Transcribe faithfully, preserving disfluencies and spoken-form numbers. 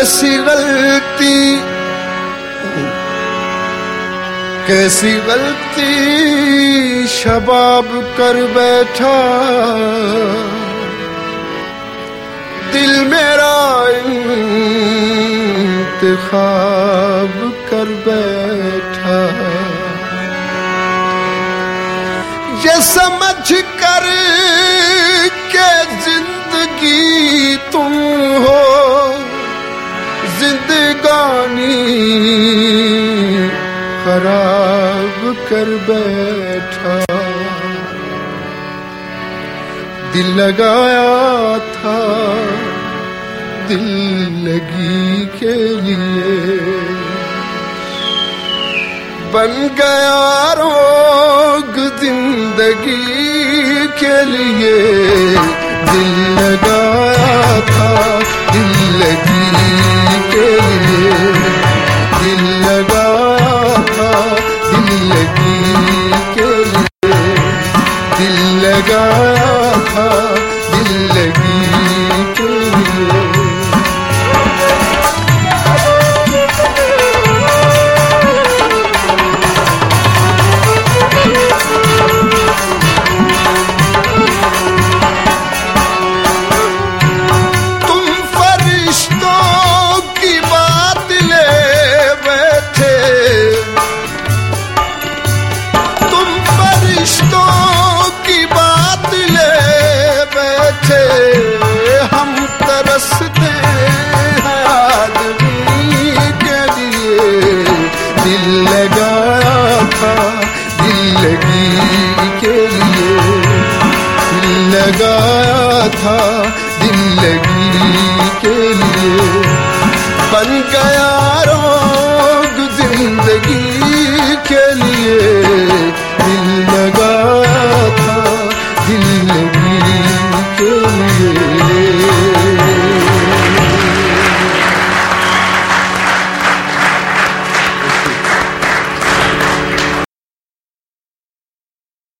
कैसी गलती कैसी गलती शबाब कर बैठा, दिल मेरा इंतखाब कर बैठा। ये समझ कर के जिंदगी तुम हो जिंदगानी खराब कर बैठा। दिल लगाया था दिल लगी के लिए, बन गया रोग जिंदगी के लिए। दिल लगाया था दिल लगी के लिए, दिल लगाया था दिल लगी के लिए, दिल लगाया था दिल लगी के लिए। हम तरसते हैं आदमी के लिए। दिल लगाया था दिल लगी के लिए, दिल लगाया था दिल लगी के लिए। बन गया रोग जिंदगी के लिए, दिल लगाया था दिल लगी के लिए।